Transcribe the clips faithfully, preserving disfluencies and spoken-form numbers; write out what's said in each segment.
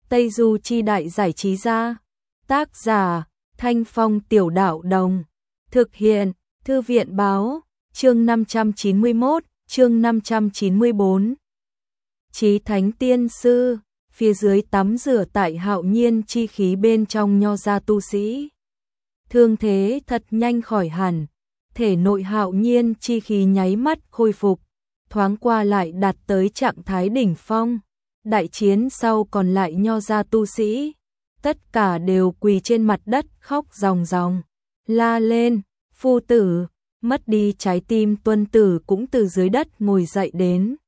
Tây Du Chi Đại Giải Trí Gia. Tác giả Thanh Phong Tiểu Đạo Đồng. Thực hiện Thư viện Báo. Chương năm trăm chín mươi mốt, chương năm trăm chín mươi bốn. Chí Thánh Tiên Sư. Phía dưới tắm rửa tại hạo nhiên chi khí bên trong nho gia tu sĩ. Thương thế thật nhanh khỏi hẳn, thể nội hạo nhiên chi khí nháy mắt khôi phục, thoáng qua lại đạt tới trạng thái đỉnh phong. Đại chiến sau còn lại nho gia tu sĩ, tất cả đều quỳ trên mặt đất khóc ròng ròng, la lên, phu tử, mất đi trái tim. Tuân Tử cũng từ dưới đất ngồi dậy đến,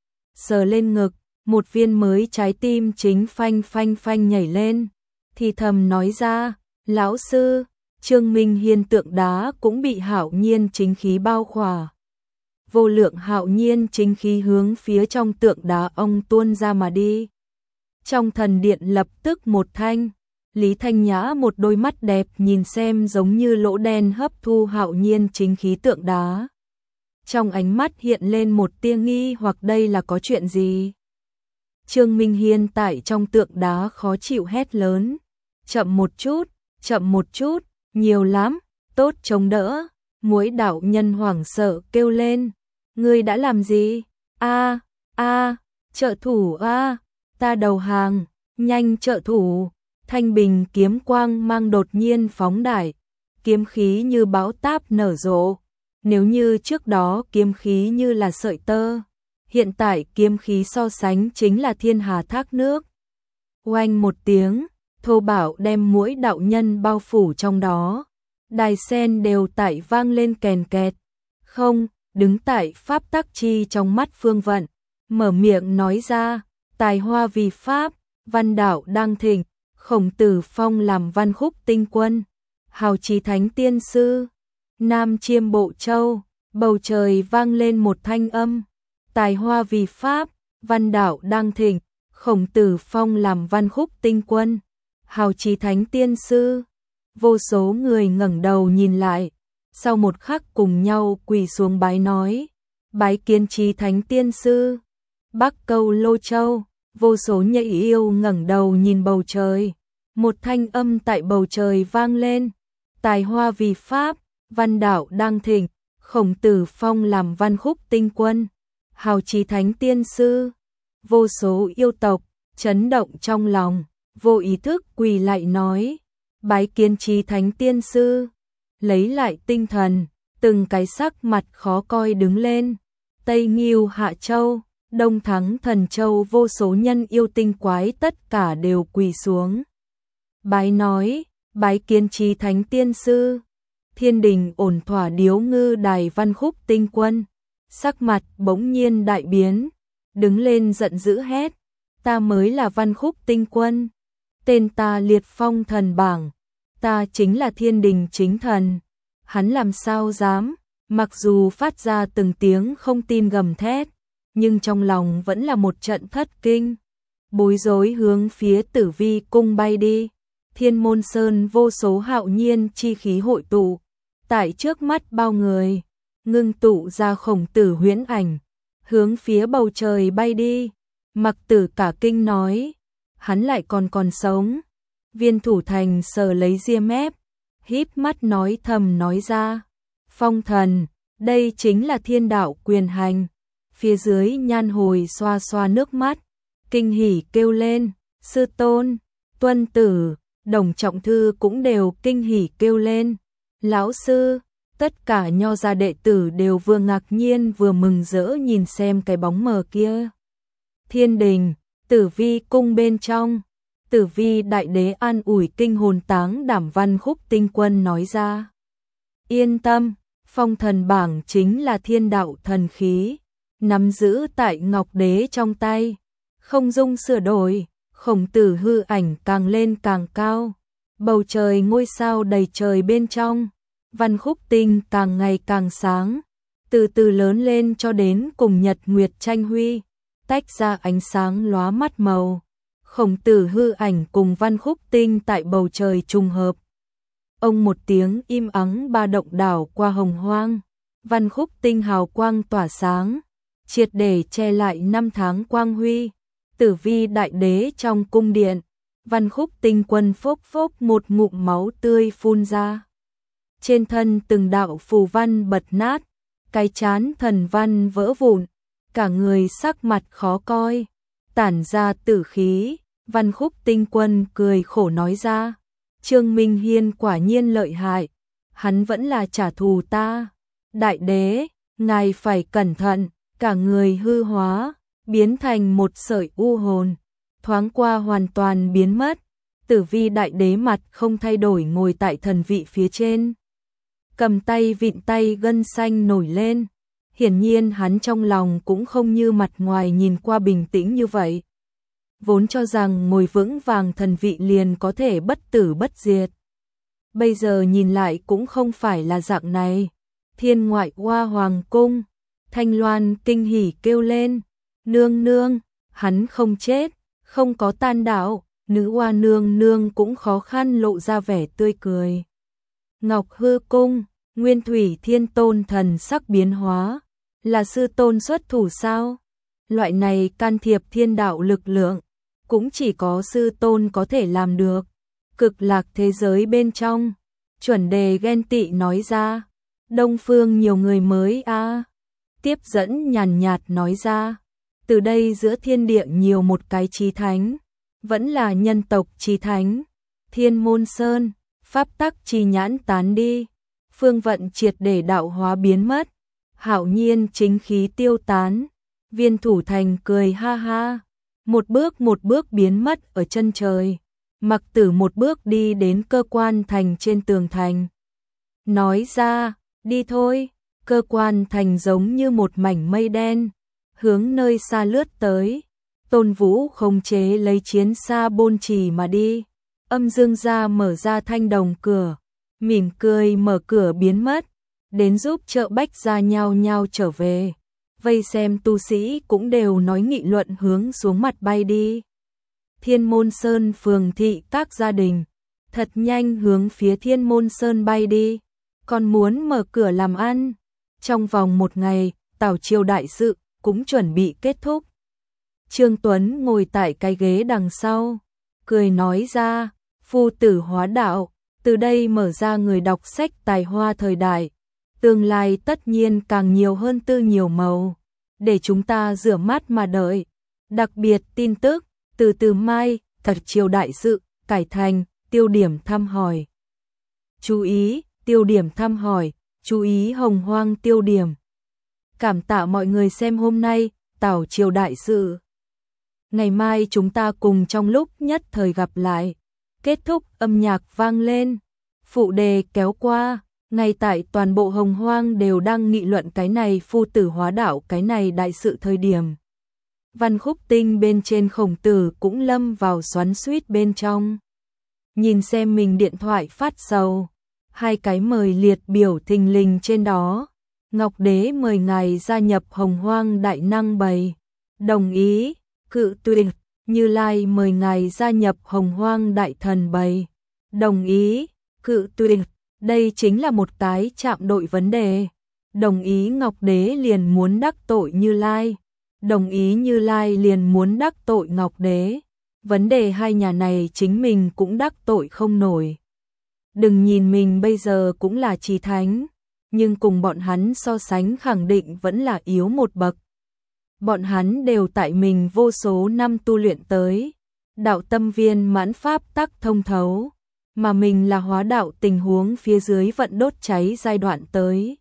sờ lên ngực, một viên mới trái tim chính phanh phanh phanh nhảy lên, thì thầm nói ra, lão sư, Trương Minh Hiên tượng đá cũng bị hạo nhiên chính khí bao khỏa. Vô lượng hạo nhiên chính khí hướng phía trong tượng đá ông tuôn ra mà đi. Trong thần điện lập tức một thanh, Lý Thanh Nhã một đôi mắt đẹp nhìn xem giống như lỗ đen hấp thu hạo nhiên chính khí tượng đá. Trong ánh mắt hiện lên một tia nghi hoặc đây là có chuyện gì. Trương Minh Hiên tại trong tượng đá khó chịu hét lớn, chậm một chút, chậm một chút, nhiều lắm, tốt chống đỡ. Muối đạo nhân hoảng sợ kêu lên, ngươi đã làm gì? A, a, trợ thủ a, ta đầu hàng, nhanh trợ thủ. Thanh bình kiếm quang mang đột nhiên phóng đại, kiếm khí như bão táp nở rộ. Nếu như trước đó kiếm khí như là sợi tơ, hiện tại kiếm khí so sánh chính là thiên hà thác nước. Oanh một tiếng, thô bạo đem muối đạo nhân bao phủ trong đó. Đài sen đều tại vang lên kèn kẹt. Không, đứng tại pháp tắc chi trong mắt Phương Vận, mở miệng nói ra, tài hoa vì pháp, văn đạo đang thịnh, Khổng Tử Phong làm văn khúc tinh quân, hào Chí Thánh Tiên Sư. Nam Chiêm Bộ Châu, bầu trời vang lên một thanh âm, tài hoa vì pháp, văn đạo đang thịnh, Khổng Tử Phong làm văn khúc tinh quân, hào Chí Thánh Tiên Sư. Vô số người ngẩng đầu nhìn lại, sau một khắc cùng nhau quỳ xuống bái nói, bái kiến Chí Thánh Tiên Sư. Bắc Câu Lô Châu, vô số nhảy yêu ngẩng đầu nhìn bầu trời, một thanh âm tại bầu trời vang lên, tài hoa vì pháp, văn đạo đang thịnh, Khổng Tử Phong làm văn khúc tinh quân, hào Chí Thánh Tiên Sư. Vô số yêu tộc chấn động trong lòng, vô ý thức quỳ lại nói, bái kiến Chí Thánh Tiên Sư. Lấy lại tinh thần, từng cái sắc mặt khó coi đứng lên. Tây Nghiêu Hạ Châu, Đông Thắng Thần Châu, vô số nhân yêu tinh quái tất cả đều quỳ xuống. Bái nói, bái kiến Chí Thánh Tiên Sư. Thiên đình ổn thỏa Điếu Ngư Đài văn khúc tinh quân, sắc mặt bỗng nhiên đại biến, đứng lên giận dữ hét, ta mới là văn khúc tinh quân, tên ta liệt phong thần bảng, ta chính là thiên đình chính thần. Hắn làm sao dám, mặc dù phát ra từng tiếng không tin gầm thét, nhưng trong lòng vẫn là một trận thất kinh, bối rối hướng phía Tử Vi cung bay đi. Thiên Môn Sơn vô số hạo nhiên chi khí hội tụ, tại trước mắt bao người, ngưng tụ ra Khổng Tử huyễn ảnh, hướng phía bầu trời bay đi. Mặc Tử cả kinh nói, hắn lại còn còn sống. Viên Thủ Thành sờ lấy ria mép, híp mắt nói thầm nói ra, Phong thần, đây chính là thiên đạo quyền hành. Phía dưới Nhan Hồi xoa xoa nước mắt, kinh hỉ kêu lên, sư tôn. Tuân Tử, Đồng Trọng Thư cũng đều kinh hỉ kêu lên, lão sư. Tất cả nho gia đệ tử đều vừa ngạc nhiên vừa mừng rỡ nhìn xem cái bóng mờ kia. Thiên đình, Tử Vi cung bên trong, Tử Vi đại đế an ủi kinh hồn táng đảm văn khúc tinh quân nói ra, yên tâm, phong thần bảng chính là thiên đạo thần khí, nắm giữ tại ngọc đế trong tay, không dung sửa đổi. Khổng Tử hư ảnh càng lên càng cao, bầu trời ngôi sao đầy trời bên trong, văn khúc tinh càng ngày càng sáng, từ từ lớn lên cho đến cùng nhật nguyệt tranh huy, tách ra ánh sáng lóa mắt màu. Khổng Tử hư ảnh cùng văn khúc tinh tại bầu trời trùng hợp. Ông một tiếng im ắng ba động đảo qua hồng hoang, văn khúc tinh hào quang tỏa sáng, triệt để che lại năm tháng quang huy. Tử Vi đại đế trong cung điện, Văn Khúc Tinh Quân phốc phốc một ngụm máu tươi phun ra. Trên thân từng đạo phù văn bật nát, cái chán thần văn vỡ vụn, cả người sắc mặt khó coi, tản ra tử khí. Văn Khúc Tinh Quân cười khổ nói ra, Trương Minh Hiên quả nhiên lợi hại, hắn vẫn là trả thù ta. Đại đế, ngài phải cẩn thận, cả người hư hóa, biến thành một sợi u hồn, thoáng qua hoàn toàn biến mất. Tử Vi đại đế mặt không thay đổi ngồi tại thần vị phía trên, cầm tay vịn tay gân xanh nổi lên. Hiển nhiên hắn trong lòng cũng không như mặt ngoài nhìn qua bình tĩnh như vậy. Vốn cho rằng ngồi vững vàng thần vị liền có thể bất tử bất diệt. Bây giờ nhìn lại cũng không phải là dạng này. Thiên ngoại hoa hoàng cung, Thanh Loan kinh hỉ kêu lên, nương nương, hắn không chết, không có tan đảo. Nữ hoa nương nương cũng khó khăn lộ ra vẻ tươi cười. Ngọc Hư cung, Nguyên Thủy Thiên Tôn thần sắc biến hóa, là sư tôn xuất thủ sao? Loại này can thiệp thiên đạo lực lượng, cũng chỉ có sư tôn có thể làm được. Cực lạc thế giới bên trong, chuẩn đề ghen tị nói ra, Đông phương nhiều người mới a. À. Tiếp dẫn nhàn nhạt nói ra, từ đây giữa thiên địa nhiều một cái chí thánh, vẫn là nhân tộc chí thánh. Thiên môn sơn, pháp tắc chi nhãn tán đi, phương vận triệt để đạo hóa biến mất, hạo nhiên chính khí tiêu tán. Viên Thủ Thành cười ha ha, một bước một bước biến mất ở chân trời. Mặc Tử một bước đi đến cơ quan thành trên tường thành, nói ra, đi thôi. Cơ quan thành giống như một mảnh mây đen, hướng nơi xa lướt tới. Tôn Vũ khống chế lấy chiến xa bôn trì mà đi. Âm Dương gia mở ra thanh đồng cửa, mỉm cười mở cửa biến mất, đến giúp trợ bách gia nhao nhao trở về. Vây xem tu sĩ cũng đều nói nghị luận hướng xuống mặt bay đi. Thiên Môn Sơn phường thị các gia đình, thật nhanh hướng phía Thiên Môn Sơn bay đi, còn muốn mở cửa làm ăn. Trong vòng một ngày, tảo triều đại sự cũng chuẩn bị kết thúc. Trương Tuấn ngồi tại cái ghế đằng sau, cười nói ra, phu tử hóa đạo, từ đây mở ra người đọc sách tài hoa thời đại. Tương lai tất nhiên càng nhiều hơn tư nhiều màu, để chúng ta rửa mắt mà đợi. Đặc biệt tin tức, từ từ mai, thật triều đại sự, cải thành, tiêu điểm thăm hỏi. Chú ý, tiêu điểm thăm hỏi, chú ý hồng hoang tiêu điểm. Cảm tạ mọi người xem hôm nay, tảo triều đại sự. Ngày mai chúng ta cùng trong lúc nhất thời gặp lại. Kết thúc âm nhạc vang lên, phụ đề kéo qua. Ngay tại toàn bộ hồng hoang đều đang nghị luận cái này phu tử hóa đạo cái này đại sự thời điểm. Văn Khúc Tinh bên trên Khổng Tử cũng lâm vào xoắn xuýt bên trong. Nhìn xem mình điện thoại phát sầu, hai cái mời liệt biểu thình lình trên đó. Ngọc Đế mời ngài gia nhập hồng hoang đại năng bầy. Đồng ý, cự tuyệt. Như Lai mời ngài gia nhập hồng hoang đại thần bầy. Đồng ý, cự tuyệt. Đây chính là một cái chạm đội vấn đề. Đồng ý Ngọc Đế liền muốn đắc tội Như Lai. Đồng ý Như Lai liền muốn đắc tội Ngọc Đế. Vấn đề hai nhà này chính mình cũng đắc tội không nổi. Đừng nhìn mình bây giờ cũng là chí thánh, nhưng cùng bọn hắn so sánh khẳng định vẫn là yếu một bậc. Bọn hắn đều tại mình vô số năm tu luyện tới, đạo tâm viên mãn pháp tắc thông thấu, mà mình là hóa đạo tình huống phía dưới vận đốt cháy giai đoạn tới.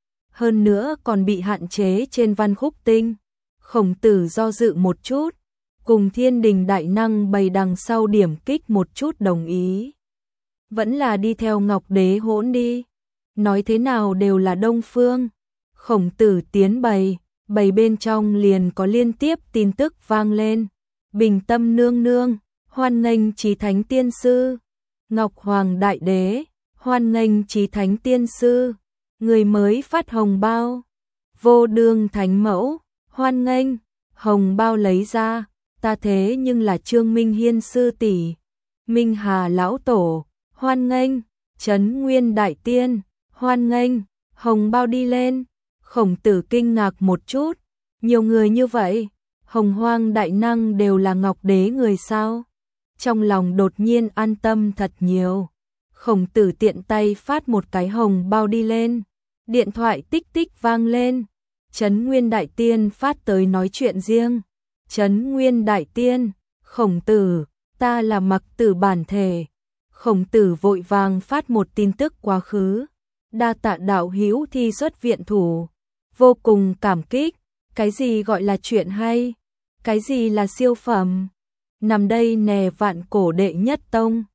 Hơn nữa còn bị hạn chế trên Văn Khúc Tinh. Khổng Tử do dự một chút, cùng thiên đình đại năng bày đằng sau điểm kích một chút đồng ý. Vẫn là đi theo Ngọc Đế hỗn đi, nói thế nào đều là Đông Phương. Khổng Tử tiến bày, bày bên trong liền có liên tiếp tin tức vang lên. Bình tâm nương nương, hoan nghênh chí thánh tiên sư. Ngọc Hoàng đại đế, hoan nghênh chí thánh tiên sư. Người mới phát hồng bao. Vô đương thánh mẫu, hoan nghênh. Hồng bao lấy ra, ta thế nhưng là Trương Minh Hiên sư tỷ. Minh Hà lão tổ, hoan nghênh. Trấn Nguyên đại tiên, hoan nghênh. Hồng bao đi lên. Khổng Tử kinh ngạc một chút, nhiều người như vậy, hồng hoang đại năng đều là Ngọc Đế người sao? trong lòng đột nhiên an tâm thật nhiều. Khổng Tử tiện tay phát một cái hồng bao đi lên, điện thoại tích tích vang lên. Trấn Nguyên Đại Tiên phát tới nói chuyện riêng. Trấn Nguyên Đại Tiên, Khổng Tử, ta là Mặc Tử bản thể. Khổng Tử vội vàng phát một tin tức quá khứ. Đa tạ đạo hữu thi xuất viện thủ, vô cùng cảm kích. Cái gì gọi là chuyện hay? Cái gì là siêu phẩm? Nằm đây nè vạn cổ đệ nhất tông.